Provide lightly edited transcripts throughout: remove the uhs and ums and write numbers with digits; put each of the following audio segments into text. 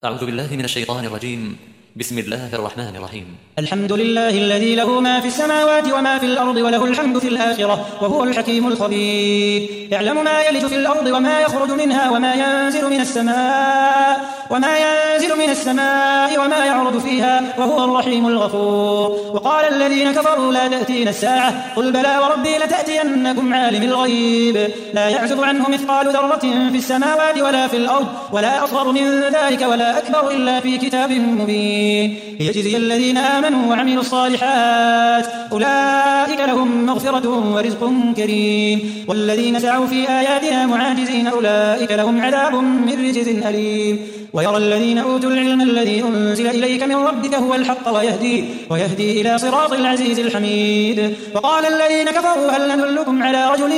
أعوذ بالله من الشيطان الرجيم. بسم الله الرحمن الرحيم. الحمد لله الذي له ما في السماوات وما في الأرض وله الحمد في الآخرة وهو الحكيم الخبير. يعلم ما يلج في الأرض وما يخرج منها وما ينزل من السماء وما يعرض فيها وهو الرحيم الغفور. وقال الذين كفروا لا تأتينا الساعة قل بلى وربي لتأتينكم عالم الغيب لا يعزب عنه مثقال ذرة في السماوات ولا في الأرض ولا أصغر من ذلك ولا أكبر إلا في كتاب مبين ليجزي الذين آمنوا وعملوا الصالحات أولئك لهم مغفرة ورزق كريم. والذين سعوا في آياتنا معاجزين أولئك لهم عذاب من رجز أليم. ويرى الذين أوتوا العلم الذي أنزل إليك من ربك هو الحق ويهدي إلى صراط العزيز الحميد. وقال الذين كفروا هل ندلكم على رجل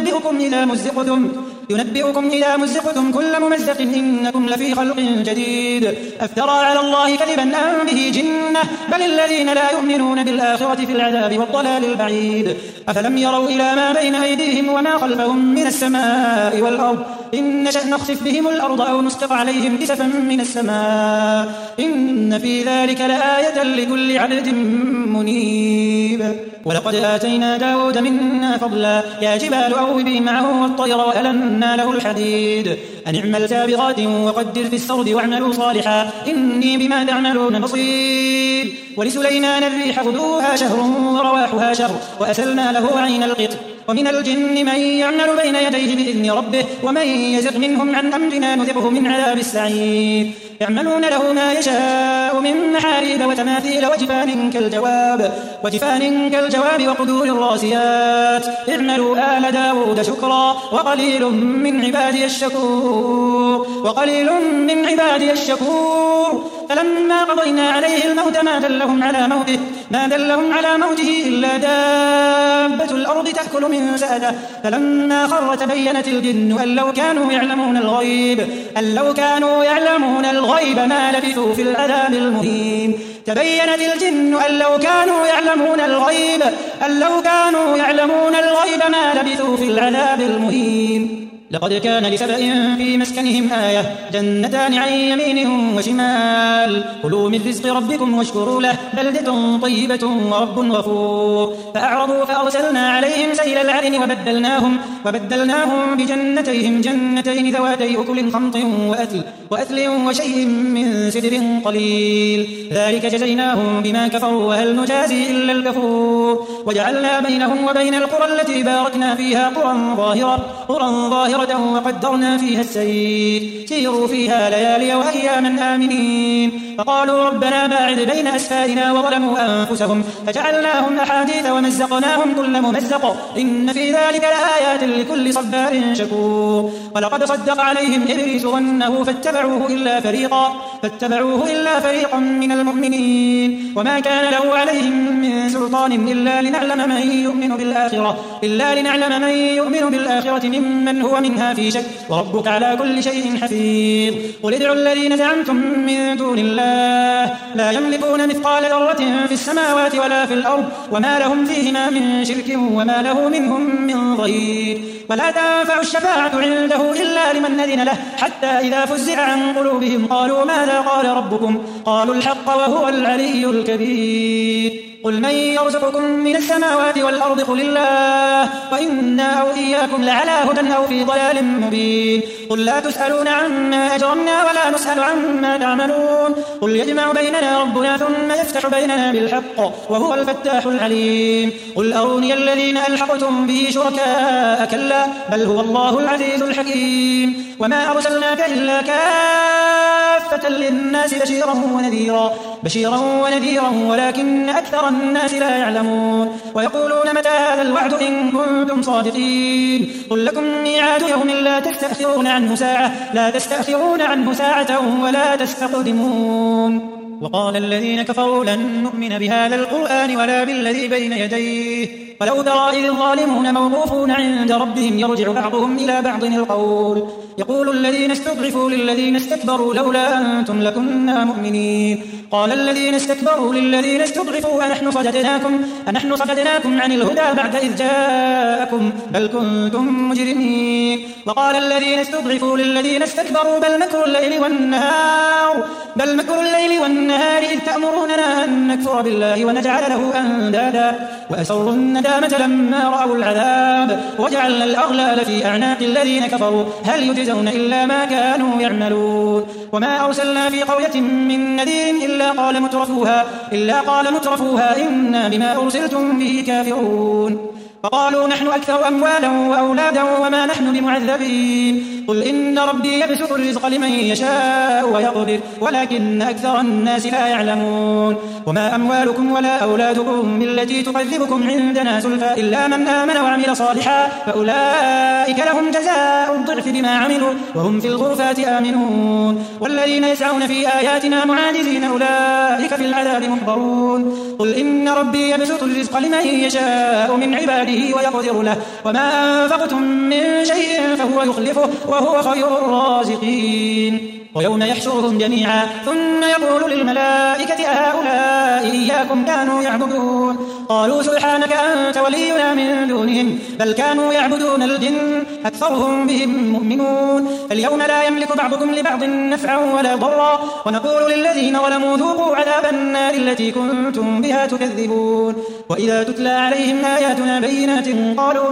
ينبئكم إذا مزقتم كل ممزق إنكم لفي خلق جديد أفترى على الله كذبا أم به جنة بل الذين لا يؤمنون بالآخرة في العذاب والضلال البعيد. أفلم يروا إلى ما بين أيديهم وما خلفهم من السماء والأرض إن نشأ نخسف بهم الأرض أو نسقط عليهم كسفا من السماء إن في ذلك لآية لكل عبد منيب. ولقد آتينا داود منا فضلا يا جبال أوبي معه والطير وألنا له الحديد أن اعمل سابغات وقدر في السرد واعملوا صالحا إني بما تعملون بصير. ولسليمان الريح غدوها شهر ورواحها شهر وأسلنا له عين القطر. ومن الجن من يعمل بين يديه بإذن ربه ومن يزغ منهم عن أمرنا نذقه من عذاب السعير. يعملون له ما يشاء من محاريب وتماثيل وجفان كالجواب وقدور الراسيات اعملوا آل داود شكرا وقليل من عبادي الشكور. فلما قضينا عليه الموت ما دلهم على موته إلا دابة الأرض تأكل من سأته فلما خر تبينت الجن أن لو كانوا يعلمون الغيب ما لبثوا في العذاب المهين. تبينت الجن أن لو كانوا يعلمون الغيب ما لبثوا في العذاب المهين. لقد كان لسبأ في مسكنهم آية جنتان عن يمين وشمال كلوا من رزق ربكم واشكروا له بلدة طيبة ورب غفور. فأعرضوا فأرسلنا عليهم سيل العرم وبدلناهم بجنتين ذواتي أكل خمط وأثل وشيء من سدر قليل ذلك جزيناهم بما كفروا وهل نجازي إلا الكفور. وجعلنا بينهم وبين القرى التي باركنا فيها قرى ظاهرة وقدرنا فيها السير سيروا فيها ليالي وأياما آمنين. فقالوا ربنا باعد بين أسفارنا وظلموا أنفسهم فجعلناهم أحاديث ومزقناهم كل ممزق إن في ذلك لآيات لكل صبار شكور. ولقد صدق عليهم إبليس ظنه فاتبعوه إلا فريقا من المؤمنين وما كان له عليهم من سلطان إلا لنعلم من يؤمن بالآخرة ممن هو منها في شك وربك على كل شيء حفيظ. قل ادعوا الذين زعمتم من دون الله لا يملكون مثقال ذرة في السماوات ولا في الأرض وما لهم فيهما من شرك وما له منهم من ظهير. ولا تنفع الشفاعة عنده إلا لمن أذن له حتى إذا فزع عن قلوبهم قالوا ماذا قال ربكم قالوا الحق وهو العلي الكبير. قل من يرزقكم من السماوات والأرض قل الله وإنا أو إياكم لعلى هدى أو في ضلال مبين. قل لا تسألون عما أجرمنا ولا نسأل عما تعملون قل يجمع بيننا ربنا ثم يفتح بيننا بالحق وهو الفتاح العليم. قل أروني الذين ألحقتم به شركاء كلا بل هو الله العزيز الحكيم. وما أرسلناك إلا كافة للناس بشيرا ونذيرا ولكن أكثر الناس لا يعلمون. ويقولون متى هذا الوعد إن كنتم صادقين قل لكم ميعاد يوم لا تستأخرون عنه ساعة ولا تستقدمون. وقال الذين كفروا لن نؤمن بهذا القرآن ولا بالذي بين يديه ولو ترى إذ الظالمون موقوفون عند ربهم يرجع بعضهم إلى بعض القول يقول الذين استضعفوا للذين استكبروا لولا أنتم لكنا مؤمنين قال الذين استكبروا للذين استضعفوا أنحن صددناكم عن الهدى بعد إذ جاءكم بل كنتم مجرمين وقال الذين استضعفوا للذين استكبروا بل مكر الليل والنهار إذ تأمروننا أن نكفر بالله ونجعل له أندادا وأسروا الندامة لما رأوا العذاب وجعلنا الأغلال في أعناق الذين كفروا هل يجزون إلا ما كانوا يعملون وما أرسلنا في قرية من نذير إلا قال مترفوها إنا بما أرسلتم به كافرون فقالوا نحن أكثر أموالا وأولادا وما نحن بمعذبين قل إن ربي يبسط الرزق لمن يشاء ويقدر ولكن أكثر الناس لا يعلمون وما أموالكم ولا أولادكم بالتي تقذبكم عندنا زلفى إلا من آمن وعمل صالحا فأولئك لهم جزاء الضعف بما عملوا وهم في الغرفات آمنون والذين يسعون في آياتنا معاجزين أولئك في العذاب محضرون قل إن ربي يبسط الرزق لمن يشاء من عباده ويقدر له وما أنفقتم من شيء فهو يخلفه وهو خير الرازقين ويوم يحشرهم جميعا ثم يقول للملائكة أهؤلاء إياكم كانوا يعبدون قالوا سبحانك أنت ولينا من دونهم بل كانوا يعبدون الجن أكثرهم بهم مؤمنون فاليوم لا يملك بعضكم لبعض نفعا ولا ضرا ونقول للذين ظلموا ذوقوا عذاب النار التي كنتم بها تكذبون وإذا تتلى عليهم آياتنا بينات قالوا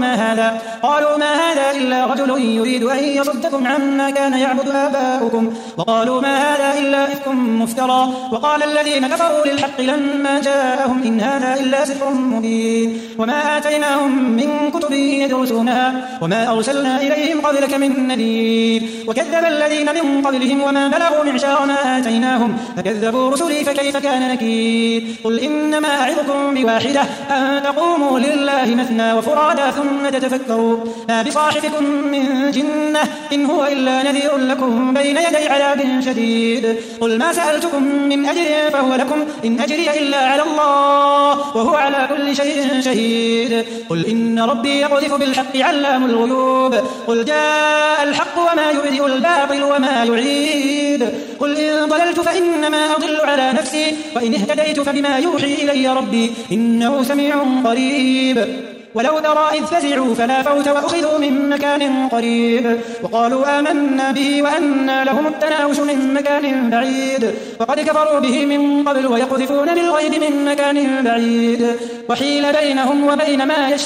ما هذا إلا رجل يريد أن يصدكم عما كان يعبد آباؤكم وقالوا ما هذا إلا إفك مفترى وقال الذين كفروا للحق لما جاءهم إن هذا إلا سحر مبين وما آتيناهم من كتب يدرسونها وما أرسلنا إليهم قبلك من نذير وكذب الذين من قبلهم وما بلغوا معشار ما آتيناهم فكذبوا رسلي فكيف كان نكير قل إنما أعظكم بواحدة أن تقوموا لله مثنى وفرادا ثم تتفكروا ما بصاحبكم من جنة إن هو إلا نذير لكم بين يدي عذاب شديد قل ما سألتكم من أجر فهو لكم إن أجري إلا على الله وهو على كل شيء شهيد قل إن ربي يقذف بالحق علام الغيوب قل جاء الحق وما يبدئ الباطل وما يعيد قل إن ضللت فإنما أضل على نفسي وإن اهتديت فبما يوحي إلي ربي إنه سميع قريب ولو ترى إذ فزعوا فلا فوت وأخذوا من مكان قريب وقالوا آمنا به وأنى لهم التناوش من مكان بعيد وقد كفروا به من قبل ويقذفون بالغيب من مكان بعيد وحيل بينهم وبين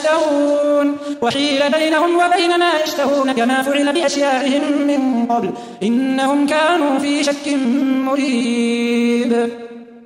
ما يشتهون كما فعل بأشياعهم من قبل إنهم كانوا في شك مريب